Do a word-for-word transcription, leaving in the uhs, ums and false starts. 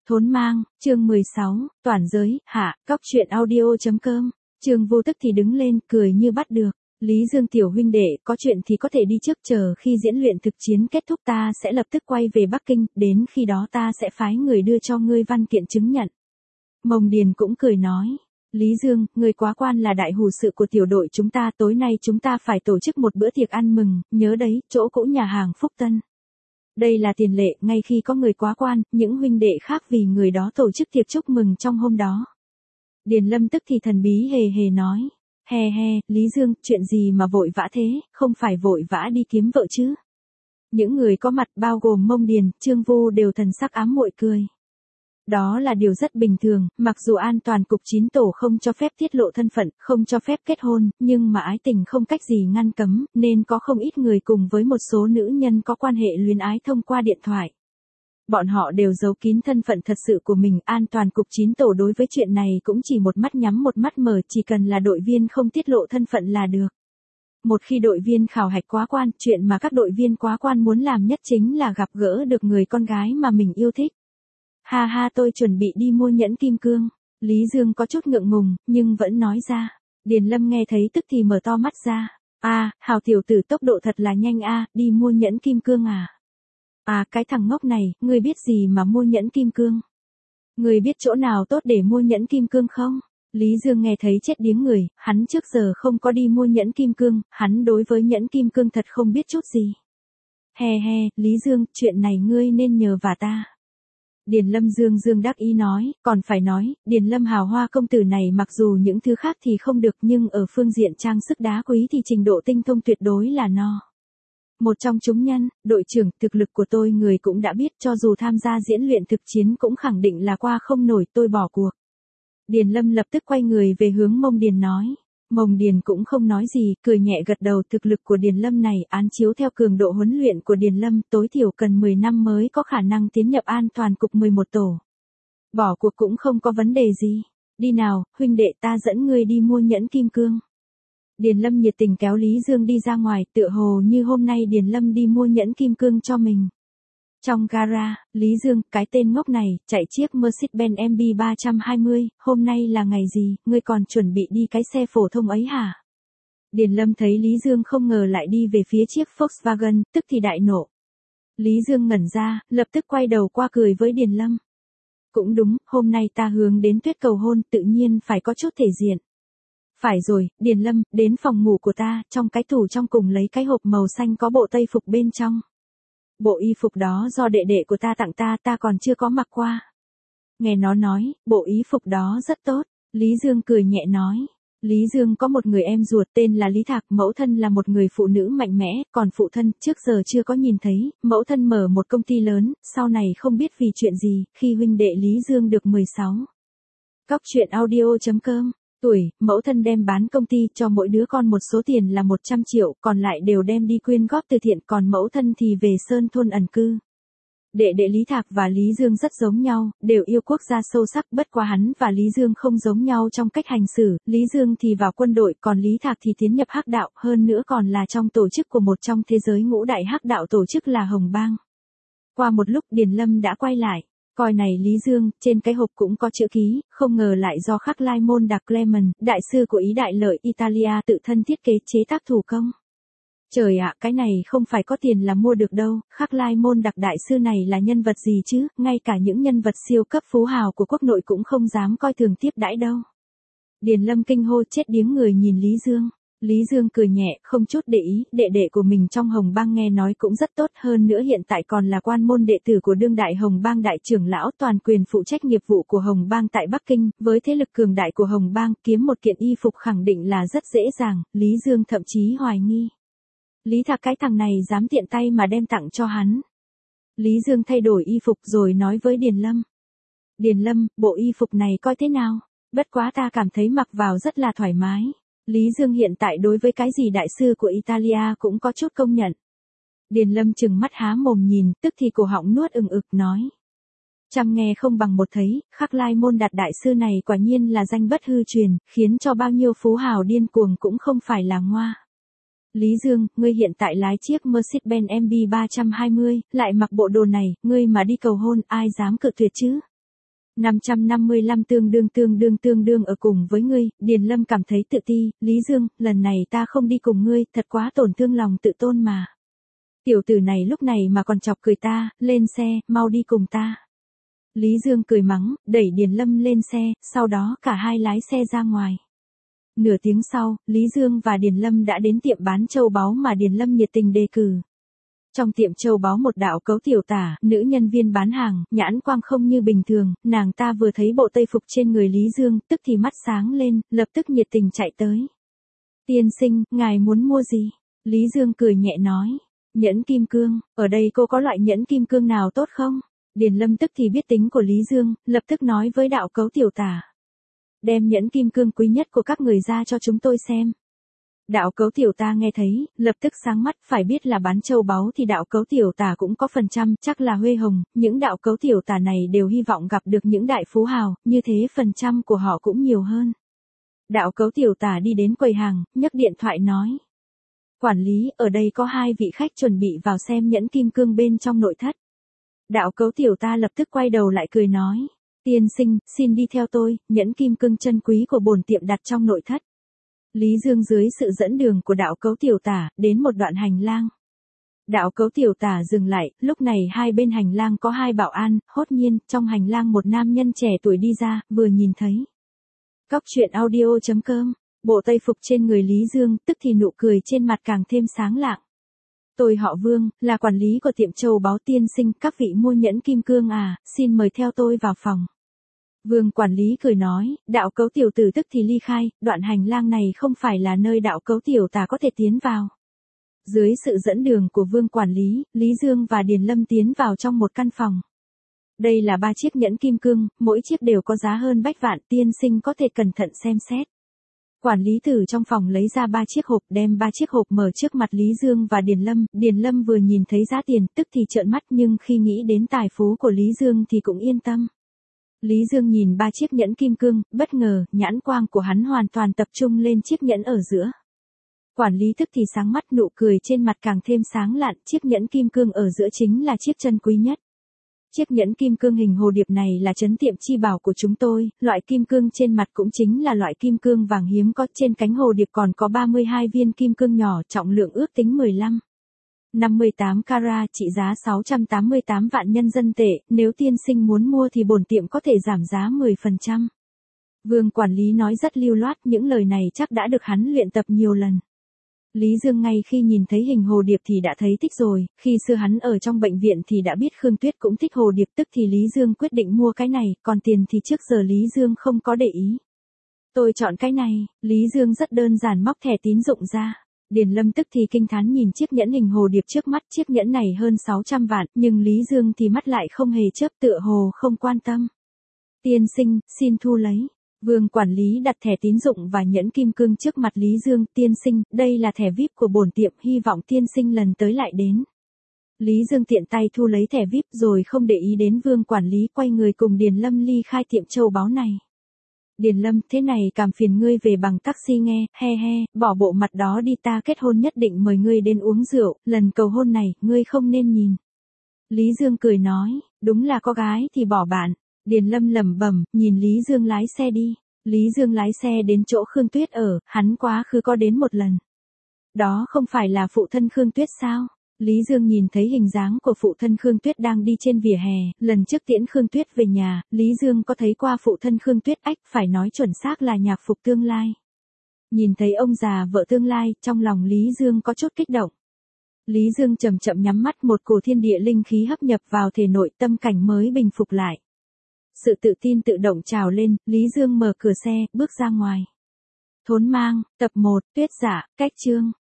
Thốn mang, chương mười sáu, toàn giới, hạ, cóc truyện audio.com. Trương Vô Tức thì đứng lên, cười như bắt được. Lý Dương tiểu huynh đệ, có chuyện thì có thể đi trước, chờ khi diễn luyện thực chiến kết thúc ta sẽ lập tức quay về Bắc Kinh, đến khi đó ta sẽ phái người đưa cho ngươi văn kiện chứng nhận. Mông Điền cũng cười nói. Lý Dương, ngươi quá quan là đại hù sự của tiểu đội chúng ta, tối nay chúng ta phải tổ chức một bữa tiệc ăn mừng, nhớ đấy, chỗ cũ nhà hàng Phúc Tân. Đây là tiền lệ, ngay khi có người quá quan, những huynh đệ khác vì người đó tổ chức tiệc chúc mừng trong hôm đó. Điền Lâm tức thì thần bí hề hề nói. He he, Lý Dương, chuyện gì mà vội vã thế, không phải vội vã đi kiếm vợ chứ. Những người có mặt bao gồm Mông Điền, Trương Vô đều thần sắc ám muội cười. Đó là điều rất bình thường, mặc dù an toàn cục chín tổ không cho phép tiết lộ thân phận, không cho phép kết hôn, nhưng mà ái tình không cách gì ngăn cấm, nên có không ít người cùng với một số nữ nhân có quan hệ luyến ái thông qua điện thoại. Bọn họ đều giấu kín thân phận thật sự của mình, an toàn cục chín tổ đối với chuyện này cũng chỉ một mắt nhắm một mắt mở, chỉ cần là đội viên không tiết lộ thân phận là được. Một khi đội viên khảo hạch quá quan, chuyện mà các đội viên quá quan muốn làm nhất chính là gặp gỡ được người con gái mà mình yêu thích. Ha ha, tôi chuẩn bị đi mua nhẫn kim cương. Lý Dương có chút ngượng ngùng, nhưng vẫn nói ra. Điền Lâm nghe thấy tức thì mở to mắt ra. À, Hào tiểu tử tốc độ thật là nhanh a, à, đi mua nhẫn kim cương à? À, cái thằng ngốc này, ngươi biết gì mà mua nhẫn kim cương? Ngươi biết chỗ nào tốt để mua nhẫn kim cương không? Lý Dương nghe thấy chết điếng người, hắn trước giờ không có đi mua nhẫn kim cương, hắn đối với nhẫn kim cương thật không biết chút gì. He he, Lý Dương, chuyện này ngươi nên nhờ vả ta. Điền Lâm dương dương đắc ý nói, còn phải nói, Điền Lâm hào hoa công tử này mặc dù những thứ khác thì không được nhưng ở phương diện trang sức đá quý thì trình độ tinh thông tuyệt đối là no. Một trong chúng nhân, đội trưởng, thực lực của tôi người cũng đã biết, cho dù tham gia diễn luyện thực chiến cũng khẳng định là qua không nổi, tôi bỏ cuộc. Điền Lâm lập tức quay người về hướng Mông Điền nói. Mông Điền cũng không nói gì, cười nhẹ gật đầu, thực lực của Điền Lâm này án chiếu theo cường độ huấn luyện của Điền Lâm tối thiểu cần mười năm mới có khả năng tiến nhập an toàn cục mười một tổ. Bỏ cuộc cũng không có vấn đề gì. Đi nào, huynh đệ, ta dẫn ngươi đi mua nhẫn kim cương. Điền Lâm nhiệt tình kéo Lý Dương đi ra ngoài, tựa hồ như hôm nay Điền Lâm đi mua nhẫn kim cương cho mình. Trong gara, Lý Dương, cái tên ngốc này, chạy chiếc Mercedes-Benz em bê ba trăm hai mươi, hôm nay là ngày gì, ngươi còn chuẩn bị đi cái xe phổ thông ấy hả? Điền Lâm thấy Lý Dương không ngờ lại đi về phía chiếc Volkswagen, tức thì đại nộ. Lý Dương ngẩn ra, lập tức quay đầu qua cười với Điền Lâm. Cũng đúng, hôm nay ta hướng đến Tuyết cầu hôn, tự nhiên phải có chút thể diện. Phải rồi, Điền Lâm, đến phòng ngủ của ta, trong cái tủ trong cùng lấy cái hộp màu xanh có bộ tây phục bên trong. Bộ y phục đó do đệ đệ của ta tặng ta, ta còn chưa có mặc qua. Nghe nó nói, bộ y phục đó rất tốt. Lý Dương cười nhẹ nói. Lý Dương có một người em ruột tên là Lý Thạc, mẫu thân là một người phụ nữ mạnh mẽ, còn phụ thân trước giờ chưa có nhìn thấy, mẫu thân mở một công ty lớn, sau này không biết vì chuyện gì, khi huynh đệ Lý Dương được mười sáu. Cóc truyện audio.com. Tuổi, mẫu thân đem bán công ty cho mỗi đứa con một số tiền là một trăm triệu, còn lại đều đem đi quyên góp từ thiện, còn mẫu thân thì về sơn thôn ẩn cư. Đệ đệ Lý Thạc và Lý Dương rất giống nhau, đều yêu quốc gia sâu sắc, bất quá hắn và Lý Dương không giống nhau trong cách hành xử, Lý Dương thì vào quân đội, còn Lý Thạc thì tiến nhập hắc đạo, hơn nữa còn là trong tổ chức của một trong thế giới ngũ đại hắc đạo, tổ chức là Hồng Bang. Qua một lúc Điền Lâm đã quay lại. Coi này Lý Dương, trên cái hộp cũng có chữ ký, không ngờ lại do Khắc Lai Môn Đặc Clement, đại sư của Ý Đại Lợi Italia tự thân thiết kế chế tác thủ công. Trời ạ, cái này không phải có tiền là mua được đâu, Khắc Lai Môn Đặc đại sư này là nhân vật gì chứ, ngay cả những nhân vật siêu cấp phú hào của quốc nội cũng không dám coi thường tiếp đãi đâu. Điền Lâm kinh hô chết điếng người nhìn Lý Dương. Lý Dương cười nhẹ, không chút để ý, đệ đệ của mình trong Hồng Bang nghe nói cũng rất tốt, hơn nữa hiện tại còn là quan môn đệ tử của đương đại Hồng Bang đại trưởng lão, toàn quyền phụ trách nghiệp vụ của Hồng Bang tại Bắc Kinh, với thế lực cường đại của Hồng Bang, kiếm một kiện y phục khẳng định là rất dễ dàng, Lý Dương thậm chí hoài nghi. Lý Thạc cái thằng này dám tiện tay mà đem tặng cho hắn. Lý Dương thay đổi y phục rồi nói với Điền Lâm. Điền Lâm, bộ y phục này coi thế nào? Bất quá ta cảm thấy mặc vào rất là thoải mái. Lý Dương hiện tại đối với cái gì đại sư của Italia cũng có chút công nhận. Điền Lâm chừng mắt há mồm nhìn, tức thì cổ họng nuốt ừng ực nói. Trăm nghe không bằng một thấy, Khắc Lai Môn Đạt đại sư này quả nhiên là danh bất hư truyền, khiến cho bao nhiêu phú hào điên cuồng cũng không phải là ngoa. Lý Dương, ngươi hiện tại lái chiếc Mercedes-Benz em bê ba trăm hai mươi, lại mặc bộ đồ này, ngươi mà đi cầu hôn, ai dám cự tuyệt chứ? năm trăm năm mươi lăm tương đương tương đương tương đương ở cùng với ngươi, Điền Lâm cảm thấy tự ti, Lý Dương, lần này ta không đi cùng ngươi, thật quá tổn thương lòng tự tôn mà. Tiểu tử này lúc này mà còn chọc cười ta, lên xe, mau đi cùng ta. Lý Dương cười mắng, đẩy Điền Lâm lên xe, sau đó cả hai lái xe ra ngoài. Nửa tiếng sau, Lý Dương và Điền Lâm đã đến tiệm bán châu báu mà Điền Lâm nhiệt tình đề cử. Trong tiệm châu báu một đạo cấu tiểu tả, nữ nhân viên bán hàng, nhãn quang không như bình thường, nàng ta vừa thấy bộ tây phục trên người Lý Dương, tức thì mắt sáng lên, lập tức nhiệt tình chạy tới. Tiên sinh, ngài muốn mua gì? Lý Dương cười nhẹ nói. Nhẫn kim cương, ở đây cô có loại nhẫn kim cương nào tốt không? Điền Lâm tức thì biết tính của Lý Dương, lập tức nói với đạo cấu tiểu tả. Đem nhẫn kim cương quý nhất của các người ra cho chúng tôi xem. Đạo cấu tiểu ta nghe thấy, lập tức sáng mắt, phải biết là bán châu báu thì đạo cấu tiểu tả cũng có phần trăm, chắc là Huê Hồng, những đạo cấu tiểu tả này đều hy vọng gặp được những đại phú hào, như thế phần trăm của họ cũng nhiều hơn. Đạo cấu tiểu tả đi đến quầy hàng, nhấc điện thoại nói. Quản lý, ở đây có hai vị khách chuẩn bị vào xem nhẫn kim cương bên trong nội thất. Đạo cấu tiểu ta lập tức quay đầu lại cười nói. Tiên sinh, xin đi theo tôi, nhẫn kim cương chân quý của bổn tiệm đặt trong nội thất. Lý Dương dưới sự dẫn đường của đạo cấu tiểu tả, đến một đoạn hành lang. Đạo cấu tiểu tả dừng lại, lúc này hai bên hành lang có hai bảo an, hốt nhiên, trong hành lang một nam nhân trẻ tuổi đi ra, vừa nhìn thấy. Cóc truyện audio chấm com, bộ tây phục trên người Lý Dương, tức thì nụ cười trên mặt càng thêm sáng lạng. Tôi họ Vương, là quản lý của tiệm châu báu tiên sinh, các vị mua nhẫn kim cương à, xin mời theo tôi vào phòng. Vương quản lý cười nói, đạo cấu tiểu tử tức thì ly khai, đoạn hành lang này không phải là nơi đạo cấu tiểu tả có thể tiến vào. Dưới sự dẫn đường của Vương quản lý, Lý Dương và Điền Lâm tiến vào trong một căn phòng. Đây là ba chiếc nhẫn kim cương, mỗi chiếc đều có giá hơn bách vạn, tiên sinh có thể cẩn thận xem xét. Quản lý từ trong phòng lấy ra ba chiếc hộp, đem ba chiếc hộp mở trước mặt Lý Dương và Điền Lâm, Điền Lâm vừa nhìn thấy giá tiền, tức thì trợn mắt, nhưng khi nghĩ đến tài phú của Lý Dương thì cũng yên tâm. Lý Dương nhìn ba chiếc nhẫn kim cương, bất ngờ, nhãn quang của hắn hoàn toàn tập trung lên chiếc nhẫn ở giữa. Quản lý tức thì sáng mắt, nụ cười trên mặt càng thêm sáng lạn, chiếc nhẫn kim cương ở giữa chính là chiếc chân quý nhất. Chiếc nhẫn kim cương hình hồ điệp này là trấn tiệm chi bảo của chúng tôi, loại kim cương trên mặt cũng chính là loại kim cương vàng hiếm có, trên cánh hồ điệp còn có ba mươi hai viên kim cương nhỏ, trọng lượng ước tính mười lăm, năm mươi tám carat, trị giá sáu trăm tám mươi tám vạn nhân dân tệ, nếu tiên sinh muốn mua thì bổn tiệm có thể giảm giá mười phần trăm. Vương quản lý nói rất lưu loát, những lời này chắc đã được hắn luyện tập nhiều lần. Lý Dương ngay khi nhìn thấy hình hồ điệp thì đã thấy thích rồi, khi xưa hắn ở trong bệnh viện thì đã biết Khương Tuyết cũng thích hồ điệp, tức thì Lý Dương quyết định mua cái này, còn tiền thì trước giờ Lý Dương không có để ý. Tôi chọn cái này, Lý Dương rất đơn giản móc thẻ tín dụng ra. Điền Lâm tức thì kinh thán nhìn chiếc nhẫn hình hồ điệp trước mắt, chiếc nhẫn này hơn sáu trăm vạn, nhưng Lý Dương thì mắt lại không hề chớp, tựa hồ không quan tâm. Tiên sinh, xin thu lấy. Vương quản lý đặt thẻ tín dụng và nhẫn kim cương trước mặt Lý Dương, tiên sinh, đây là thẻ vi ai pi của bổn tiệm, hy vọng tiên sinh lần tới lại đến. Lý Dương tiện tay thu lấy thẻ vi ai pi rồi không để ý đến Vương quản lý, quay người cùng Điền Lâm ly khai tiệm châu báu này. Điền Lâm, thế này cảm phiền ngươi về bằng taxi nghe, he he, bỏ bộ mặt đó đi, ta kết hôn nhất định mời ngươi đến uống rượu, lần cầu hôn này, ngươi không nên nhìn. Lý Dương cười nói, đúng là có gái thì bỏ bạn. Điền Lâm lẩm bẩm, nhìn Lý Dương lái xe đi. Lý Dương lái xe đến chỗ Khương Tuyết ở, hắn quá khứ có đến một lần. Đó không phải là phụ thân Khương Tuyết sao? Lý Dương nhìn thấy hình dáng của phụ thân Khương Tuyết đang đi trên vỉa hè, lần trước tiễn Khương Tuyết về nhà, Lý Dương có thấy qua phụ thân Khương Tuyết, ách, phải nói chuẩn xác là nhạc phục tương lai. Nhìn thấy ông già vợ tương lai, trong lòng Lý Dương có chút kích động. Lý Dương chậm chậm nhắm mắt, một cổ thiên địa linh khí hấp nhập vào thể nội, tâm cảnh mới bình phục lại. Sự tự tin tự động trào lên, Lý Dương mở cửa xe, bước ra ngoài. Thốn mang, tập một, Tuyết Giả, cách chương.